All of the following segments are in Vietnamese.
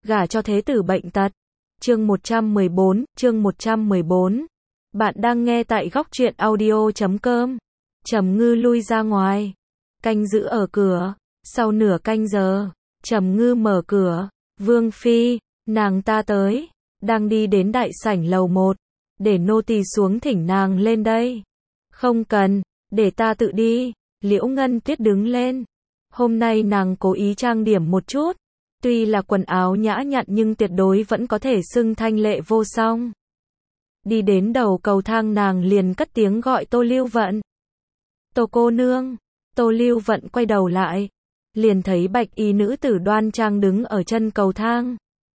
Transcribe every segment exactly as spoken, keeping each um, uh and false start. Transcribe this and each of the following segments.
gả cho thế tử bệnh tật. Chương một trăm mười bốn, chương một trăm mười bốn. Bạn đang nghe tại góc truyện audio chấm com. Trầm Ngư lui ra ngoài, canh giữ ở cửa. Sau nửa canh giờ, Trầm Ngư mở cửa. Vương phi, nàng ta tới, đang đi đến đại sảnh lầu một, để nô tỳ xuống thỉnh nàng lên đây. Không cần, để ta tự đi. Liễu Ngân Tuyết đứng lên. Hôm nay nàng cố ý trang điểm một chút. Tuy là quần áo nhã nhặn nhưng tuyệt đối vẫn có thể xưng thanh lệ vô song. Đi đến đầu cầu thang nàng liền cất tiếng gọi Tô Lưu Vận. Tô cô nương. Tô Lưu Vận quay đầu lại, liền thấy bạch y nữ tử đoan trang đứng ở chân cầu thang.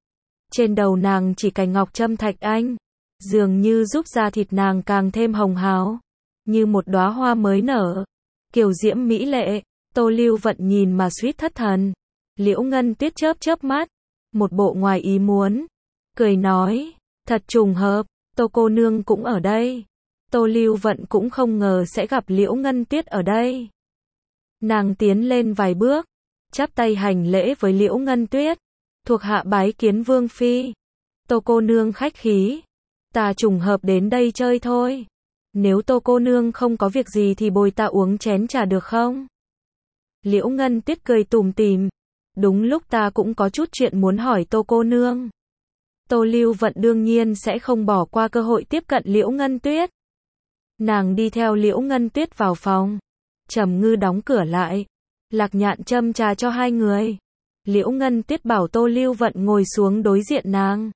Trên đầu nàng chỉ cài ngọc trâm thạch anh, dường như giúp da thịt nàng càng thêm hồng hào, như một đóa hoa mới nở, kiều diễm mỹ lệ. Tô Lưu Vận nhìn mà suýt thất thần. Liễu Ngân Tuyết chớp chớp mắt, một bộ ngoài ý muốn, cười nói, thật trùng hợp, Tô cô nương cũng ở đây. Tô Lưu Vận cũng không ngờ sẽ gặp Liễu Ngân Tuyết ở đây. Nàng tiến lên vài bước, chắp tay hành lễ với Liễu Ngân Tuyết, thuộc hạ bái kiến vương phi. Tô cô nương khách khí, ta trùng hợp đến đây chơi thôi. Nếu Tô cô nương không có việc gì thì bồi ta uống chén trà được không? Liễu Ngân Tuyết cười tủm tỉm, đúng lúc ta cũng có chút chuyện muốn hỏi Tô cô nương. Tô Lưu Vận đương nhiên sẽ không bỏ qua cơ hội tiếp cận Liễu Ngân Tuyết. Nàng đi theo Liễu Ngân Tuyết vào phòng. Trầm Ngư đóng cửa lại, Lạc Nhạn châm trà cho hai người. Liễu Ngân Tuyết bảo Tô Lưu Vận ngồi xuống đối diện nàng.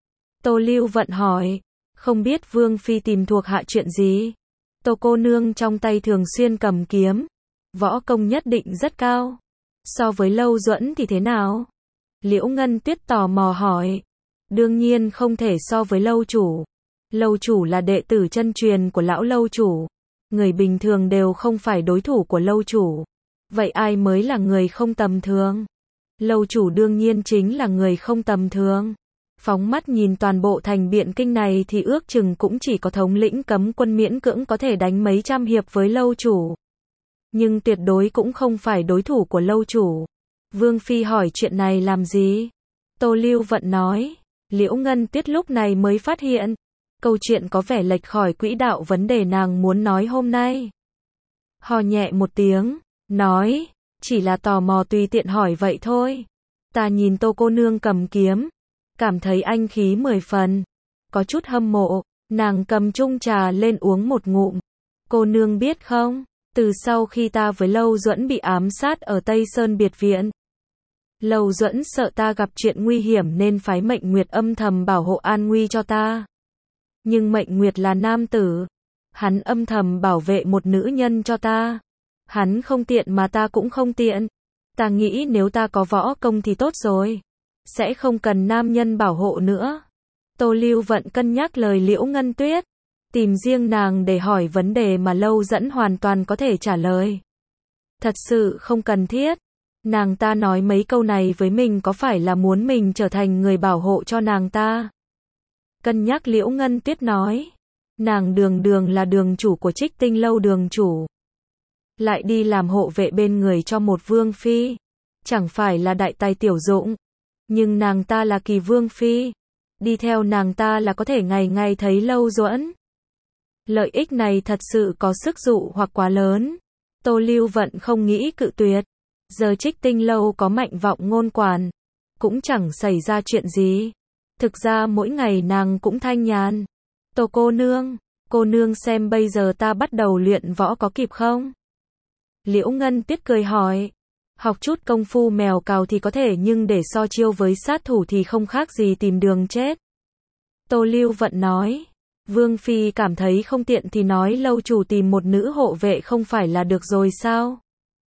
Tô Lưu Vận hỏi, không biết vương phi tìm thuộc hạ chuyện gì? Tô cô nương trong tay thường xuyên cầm kiếm, võ công nhất định rất cao. So với Lâu Duẫn thì thế nào? Liễu Ngân Tuyết tò mò hỏi. Đương nhiên không thể so với Lâu chủ. Lâu chủ là đệ tử chân truyền của lão Lâu chủ. Người bình thường đều không phải đối thủ của Lâu chủ. Vậy ai mới là người không tầm thường? Lâu chủ đương nhiên chính là người không tầm thường. Phóng mắt nhìn toàn bộ thành Biện Kinh này thì ước chừng cũng chỉ có thống lĩnh cấm quân miễn cưỡng có thể đánh mấy trăm hiệp với Lâu chủ. Nhưng tuyệt đối cũng không phải đối thủ của Lâu chủ. Vương phi hỏi chuyện này làm gì? Tô Lưu Vận nói. Liễu Ngân Tuyết lúc này mới phát hiện, câu chuyện có vẻ lệch khỏi quỹ đạo vấn đề nàng muốn nói hôm nay. Hò nhẹ một tiếng, nói, chỉ là tò mò tùy tiện hỏi vậy thôi. Ta nhìn Tô cô nương cầm kiếm, cảm thấy anh khí mười phần, có chút hâm mộ. Nàng cầm chung trà lên uống một ngụm. Cô nương biết không, từ sau khi ta với Lâu Duẫn bị ám sát ở Tây Sơn biệt viện, Lâu Duẫn sợ ta gặp chuyện nguy hiểm nên phái Mệnh Nguyệt âm thầm bảo hộ an nguy cho ta. Nhưng Mệnh Nguyệt là nam tử, hắn âm thầm bảo vệ một nữ nhân cho ta. Hắn không tiện mà ta cũng không tiện. Ta nghĩ nếu ta có võ công thì tốt rồi, sẽ không cần nam nhân bảo hộ nữa. Tô Lưu Vận cân nhắc lời Liễu Ngân Tuyết, tìm riêng nàng để hỏi vấn đề mà Lâu Duẫn hoàn toàn có thể trả lời. Thật sự không cần thiết. Nàng ta nói mấy câu này với mình có phải là muốn mình trở thành người bảo hộ cho nàng ta? Cân nhắc Liễu Ngân Tuyết nói, nàng đường đường là đường chủ của Trích Tinh lâu đường chủ, lại đi làm hộ vệ bên người cho một vương phi, chẳng phải là đại tài tiểu dụng. Nhưng nàng ta là Kỳ vương phi, đi theo nàng ta là có thể ngày ngày thấy Lâu Duẫn. Lợi ích này thật sự có sức dụ hoặc quá lớn. Tô Lưu Vận không nghĩ cự tuyệt. Giờ Trích Tinh lâu có Mạnh Vọng ngôn quản, cũng chẳng xảy ra chuyện gì. Thực ra mỗi ngày nàng cũng thanh nhàn. Tô cô nương, cô nương xem bây giờ ta bắt đầu luyện võ có kịp không? Liễu Ngân Tuyết cười hỏi. Học chút công phu mèo cào thì có thể, nhưng để so chiêu với sát thủ thì không khác gì tìm đường chết. Tô Lưu Vận nói. Vương phi cảm thấy không tiện thì nói Lâu chủ tìm một nữ hộ vệ không phải là được rồi sao?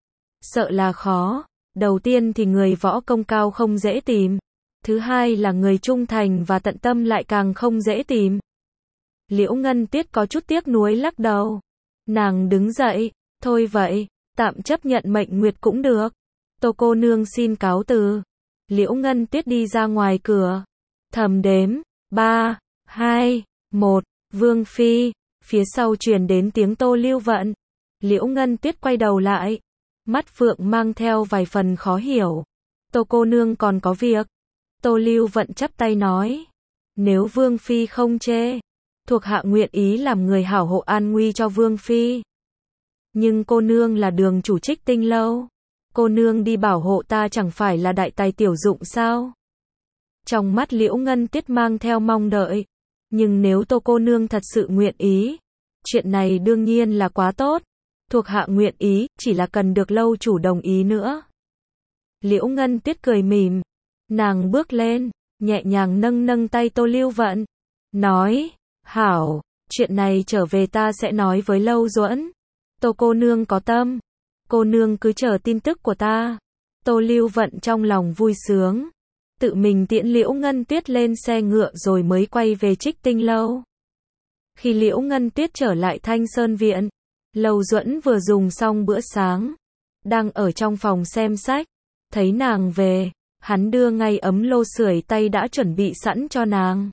Sợ là khó. Đầu tiên thì người võ công cao không dễ tìm. Thứ hai là người trung thành và tận tâm lại càng không dễ tìm. Liễu Ngân Tuyết có chút tiếc nuối lắc đầu. Nàng đứng dậy. Thôi vậy, tạm chấp nhận Mệnh Nguyệt cũng được. Tô cô nương xin cáo từ. Liễu Ngân Tuyết đi ra ngoài cửa. Thầm đếm. Ba, hai, một. Vương phi. Phía sau truyền đến tiếng Tô Lưu Vận. Liễu Ngân Tuyết quay đầu lại. Mắt phượng mang theo vài phần khó hiểu. Tô cô nương còn có việc. Tô Lưu Vận chắp tay nói. Nếu Vương Phi không chê, thuộc hạ nguyện ý làm người hảo hộ an nguy cho Vương Phi. Nhưng cô nương là đường chủ Trích Tinh lâu. Cô nương đi bảo hộ ta chẳng phải là đại tài tiểu dụng sao? Trong mắt Liễu Ngân Tuyết mang theo mong đợi. Nhưng nếu Tô cô nương thật sự nguyện ý, chuyện này đương nhiên là quá tốt. Thuộc hạ nguyện ý, chỉ là cần được lâu chủ đồng ý nữa. Liễu Ngân Tuyết cười mỉm. Nàng bước lên, nhẹ nhàng nâng nâng tay Tô Lưu Vận. Nói, hảo, chuyện này trở về ta sẽ nói với Lâu Duẫn. Tô cô nương có tâm. Cô nương cứ chờ tin tức của ta. Tô Lưu Vận trong lòng vui sướng. Tự mình tiễn Liễu Ngân Tuyết lên xe ngựa rồi mới quay về Trích Tinh lâu. Khi Liễu Ngân Tuyết trở lại Thanh Sơn Viện, Lâu Duẫn vừa dùng xong bữa sáng. Đang ở trong phòng xem sách. Thấy nàng về, hắn đưa ngay ấm lô sưởi tay đã chuẩn bị sẵn cho nàng.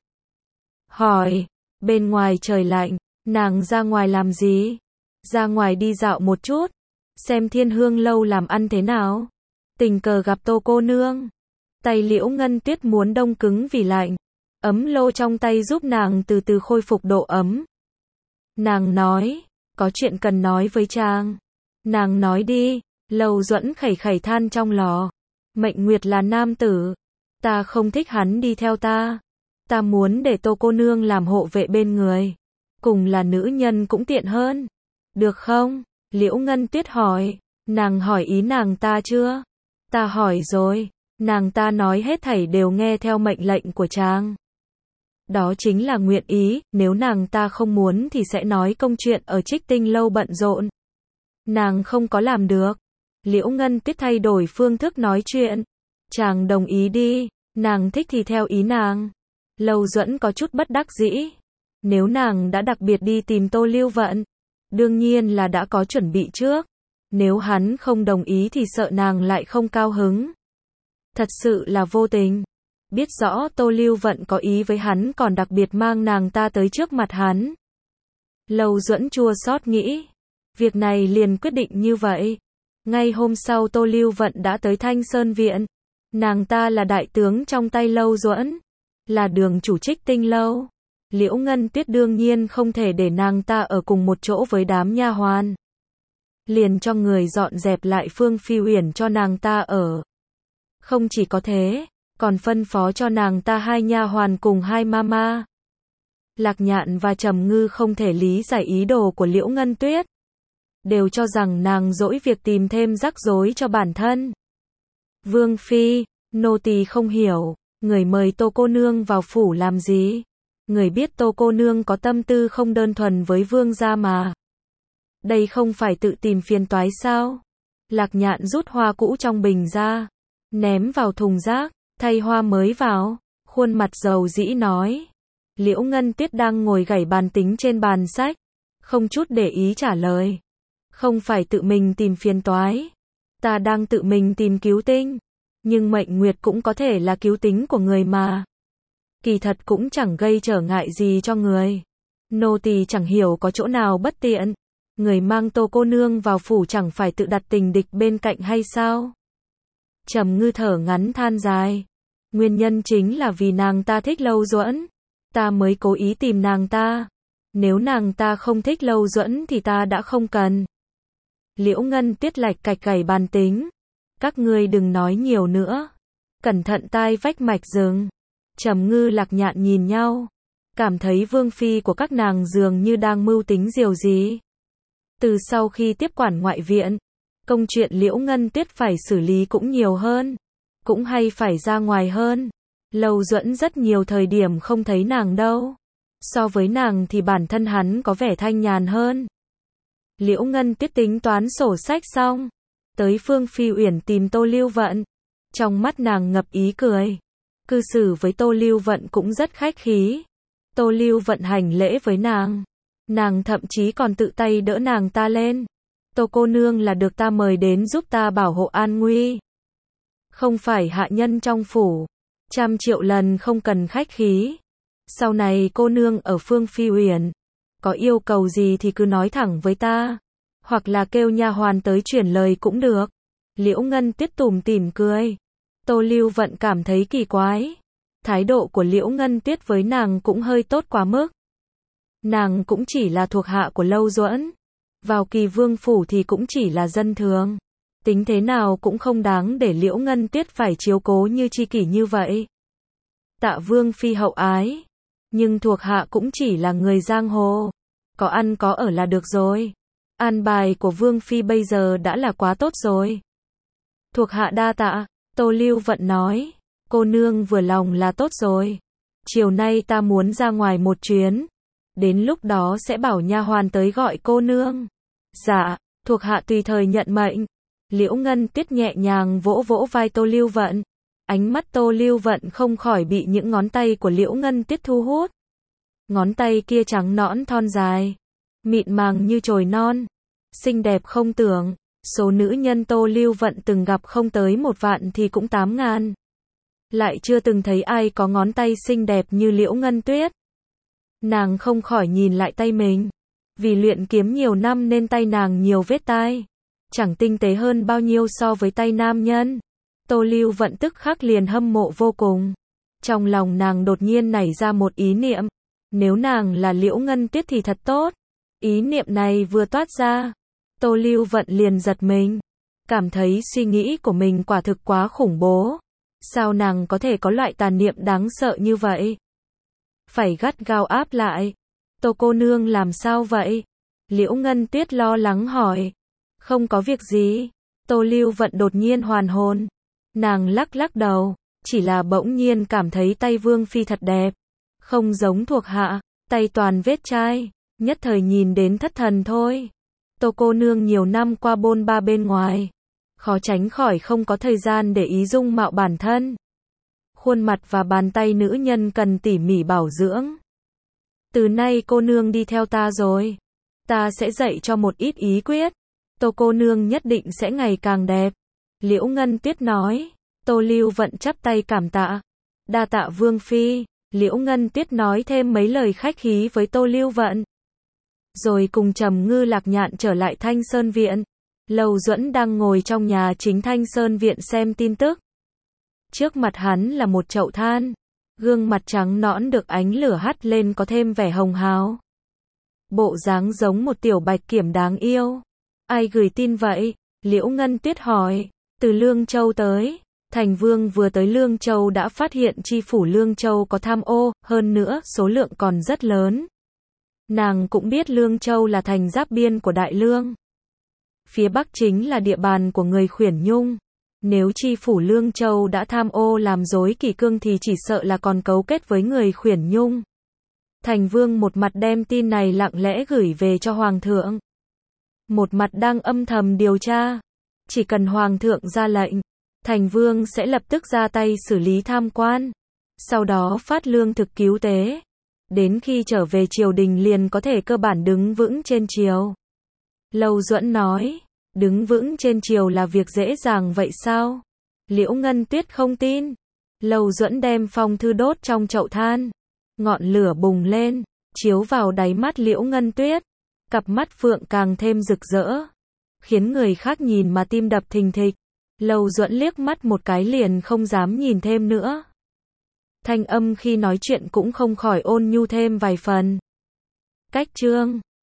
Hỏi, bên ngoài trời lạnh, nàng ra ngoài làm gì? Ra ngoài đi dạo một chút, xem Thiên Hương lâu làm ăn thế nào. Tình cờ gặp Tô cô nương. Tay Liễu Ngân Tuyết muốn đông cứng vì lạnh. Ấm lô trong tay giúp nàng từ từ khôi phục độ ấm. Nàng nói, có chuyện cần nói với chàng. Nàng nói đi. Lâu Duẫn khẩy khẩy than trong lò. Mệnh Nguyệt là nam tử. Ta không thích hắn đi theo ta. Ta muốn để Tô cô nương làm hộ vệ bên người. Cùng là nữ nhân cũng tiện hơn. Được không? Liễu Ngân Tuyết hỏi. Nàng hỏi ý nàng ta chưa? Ta hỏi rồi. Nàng ta nói hết thảy đều nghe theo mệnh lệnh của chàng. Đó chính là nguyện ý. Nếu nàng ta không muốn thì sẽ nói công chuyện ở Trích Tinh lâu bận rộn. Nàng không có làm được. Liễu Ngân Tuyết thay đổi phương thức nói chuyện. Chàng đồng ý đi. Nàng thích thì theo ý nàng. Lâu Duẫn có chút bất đắc dĩ. Nếu nàng đã đặc biệt đi tìm Tô Lưu Vận, đương nhiên là đã có chuẩn bị trước. Nếu hắn không đồng ý thì sợ nàng lại không cao hứng. Thật sự là vô tình. Biết rõ Tô Lưu Vận có ý với hắn còn đặc biệt mang nàng ta tới trước mặt hắn. Lâu Duẫn chua xót nghĩ. Việc này liền quyết định như vậy. Ngay hôm sau Tô Lưu Vận đã tới Thanh Sơn Viện. Nàng ta là đại tướng trong tay Lâu Duẫn. Là đường chủ Trích Tinh lâu. Liễu Ngân Tuyết đương nhiên không thể để nàng ta ở cùng một chỗ với đám nha hoàn. Liền cho người dọn dẹp lại Phương Phi Uyển cho nàng ta ở. Không chỉ có thế, còn phân phó cho nàng ta hai nha hoàn cùng hai mama. Lạc Nhạn và Trầm Ngư không thể lý giải ý đồ của Liễu Ngân Tuyết. Đều cho rằng nàng dỗi việc tìm thêm rắc rối cho bản thân. Vương Phi, nô tỳ không hiểu, người mời Tô cô nương vào phủ làm gì? Người biết Tô cô nương có tâm tư không đơn thuần với vương gia mà. Đây không phải tự tìm phiền toái sao? Lạc Nhạn rút hoa cũ trong bình ra, ném vào thùng rác, thay hoa mới vào, khuôn mặt dầu dĩ nói. Liễu Ngân Tuyết đang ngồi gảy bàn tính trên bàn sách, không chút để ý trả lời. Không phải tự mình tìm phiền toái. Ta đang tự mình tìm cứu tinh. Nhưng mệnh nguyệt cũng có thể là cứu tính của người mà. Kỳ thật cũng chẳng gây trở ngại gì cho người. Nô tỳ chẳng hiểu có chỗ nào bất tiện. Người mang Tô cô nương vào phủ chẳng phải tự đặt tình địch bên cạnh hay sao? Trầm Ngư thở ngắn than dài. Nguyên nhân chính là vì nàng ta thích Lâu Duẫn. Ta mới cố ý tìm nàng ta. Nếu nàng ta không thích Lâu Duẫn thì ta đã không cần. Liễu Ngân Tuyết lạch cạch gảy bàn tính. Các ngươi đừng nói nhiều nữa. Cẩn thận tai vách mạch rừng. Trầm Ngư Lạc Nhạn nhìn nhau. Cảm thấy vương phi của các nàng dường như đang mưu tính điều gì. Từ sau khi tiếp quản ngoại viện, công chuyện Liễu Ngân Tuyết phải xử lý cũng nhiều hơn. Cũng hay phải ra ngoài hơn. Lâu Duẫn rất nhiều thời điểm không thấy nàng đâu. So với nàng thì bản thân hắn có vẻ thanh nhàn hơn. Liễu Ngân Tuyết tính toán sổ sách xong. Tới Phương Phi Uyển tìm Tô Lưu Vận. Trong mắt nàng ngập ý cười. Cư xử với Tô Lưu Vận cũng rất khách khí. Tô Lưu Vận hành lễ với nàng. Nàng thậm chí còn tự tay đỡ nàng ta lên. Tô cô nương là được ta mời đến giúp ta bảo hộ an nguy. Không phải hạ nhân trong phủ. Trăm triệu lần không cần khách khí. Sau này cô nương ở Phương Phi Uyển. Có yêu cầu gì thì cứ nói thẳng với ta. Hoặc là kêu nha hoàn tới truyền lời cũng được. Liễu Ngân Tuyết tủm tỉm cười. Tô Lưu Vận cảm thấy kỳ quái. Thái độ của Liễu Ngân Tuyết với nàng cũng hơi tốt quá mức. Nàng cũng chỉ là thuộc hạ của Lâu Duẫn. Vào Kỳ Vương phủ thì cũng chỉ là dân thường. Tính thế nào cũng không đáng để Liễu Ngân Tuyết phải chiếu cố như tri kỷ như vậy. Tạ Vương phi hậu ái. Nhưng thuộc hạ cũng chỉ là người giang hồ. Có ăn có ở là được rồi. An bài của Vương phi bây giờ đã là quá tốt rồi. Thuộc hạ đa tạ, Tô Lưu Vận nói. Cô nương vừa lòng là tốt rồi. Chiều nay ta muốn ra ngoài một chuyến. Đến lúc đó sẽ bảo nha hoàn tới gọi cô nương. Dạ, thuộc hạ tùy thời nhận mệnh. Liễu Ngân Tuyết nhẹ nhàng vỗ vỗ vai Tô Lưu Vận. Ánh mắt Tô Lưu Vận không khỏi bị những ngón tay của Liễu Ngân Tuyết thu hút. Ngón tay kia trắng nõn thon dài, mịn màng như chồi non, xinh đẹp không tưởng. Số nữ nhân Tô Lưu Vận từng gặp không tới một vạn thì cũng tám ngàn. Lại chưa từng thấy ai có ngón tay xinh đẹp như Liễu Ngân Tuyết. Nàng không khỏi nhìn lại tay mình. Vì luyện kiếm nhiều năm nên tay nàng nhiều vết tai. Chẳng tinh tế hơn bao nhiêu so với tay nam nhân. Tô Lưu Vận tức khắc liền hâm mộ vô cùng. Trong lòng nàng đột nhiên nảy ra một ý niệm. Nếu nàng là Liễu Ngân Tuyết thì thật tốt. Ý niệm này vừa toát ra. Tô Lưu Vận liền giật mình. Cảm thấy suy nghĩ của mình quả thực quá khủng bố. Sao nàng có thể có loại tà niệm đáng sợ như vậy? Phải gắt gao áp lại. Tô cô nương làm sao vậy? Liễu Ngân Tuyết lo lắng hỏi. Không có việc gì. Tô Lưu Vận đột nhiên hoàn hồn. Nàng lắc lắc đầu. Chỉ là bỗng nhiên cảm thấy tay Vương phi thật đẹp. Không giống thuộc hạ. Tay toàn vết chai. Nhất thời nhìn đến thất thần thôi. Tô cô nương nhiều năm qua bôn ba bên ngoài. Khó tránh khỏi không có thời gian để ý dung mạo bản thân. Khuôn mặt và bàn tay nữ nhân cần tỉ mỉ bảo dưỡng. Từ nay cô nương đi theo ta rồi. Ta sẽ dạy cho một ít ý quyết. Tô cô nương nhất định sẽ ngày càng đẹp. Liễu Ngân Tuyết nói. Tô Lưu Vận chắp tay cảm tạ. Đa tạ Vương phi. Liễu Ngân Tuyết nói thêm mấy lời khách khí với Tô Lưu Vận. Rồi cùng Trầm Ngư Lạc Nhạn trở lại Thanh Sơn Viện. Lâu Duẫn đang ngồi trong nhà chính Thanh Sơn Viện xem tin tức. Trước mặt hắn là một chậu than. Gương mặt trắng nõn được ánh lửa hắt lên có thêm vẻ hồng hào. Bộ dáng giống một tiểu bạch kiểm đáng yêu. Ai gửi tin vậy? Liễu Ngân Tuyết hỏi. Từ Lương Châu tới. Thành Vương vừa tới Lương Châu đã phát hiện chi phủ Lương Châu có tham ô, hơn nữa số lượng còn rất lớn. Nàng cũng biết Lương Châu là thành giáp biên của Đại Lương. Phía Bắc chính là địa bàn của người Khuyển Nhung. Nếu chi phủ Lương Châu đã tham ô làm rối kỷ cương thì chỉ sợ là còn cấu kết với người Khuyển Nhung. Thành Vương một mặt đem tin này lặng lẽ gửi về cho Hoàng thượng. Một mặt đang âm thầm điều tra. Chỉ cần Hoàng thượng ra lệnh, Thành Vương sẽ lập tức ra tay xử lý tham quan. Sau đó phát lương thực cứu tế. Đến khi trở về triều đình liền có thể cơ bản đứng vững trên triều. Lâu Duẫn nói. Đứng vững trên triều là việc dễ dàng vậy sao? Liễu Ngân Tuyết không tin. Lâu Duẫn đem phong thư đốt trong chậu than. Ngọn lửa bùng lên, chiếu vào đáy mắt Liễu Ngân Tuyết. Cặp mắt phượng càng thêm rực rỡ. Khiến người khác nhìn mà tim đập thình thịch. Lâu Duẫn liếc mắt một cái liền không dám nhìn thêm nữa. Thanh âm khi nói chuyện cũng không khỏi ôn nhu thêm vài phần. Cách chương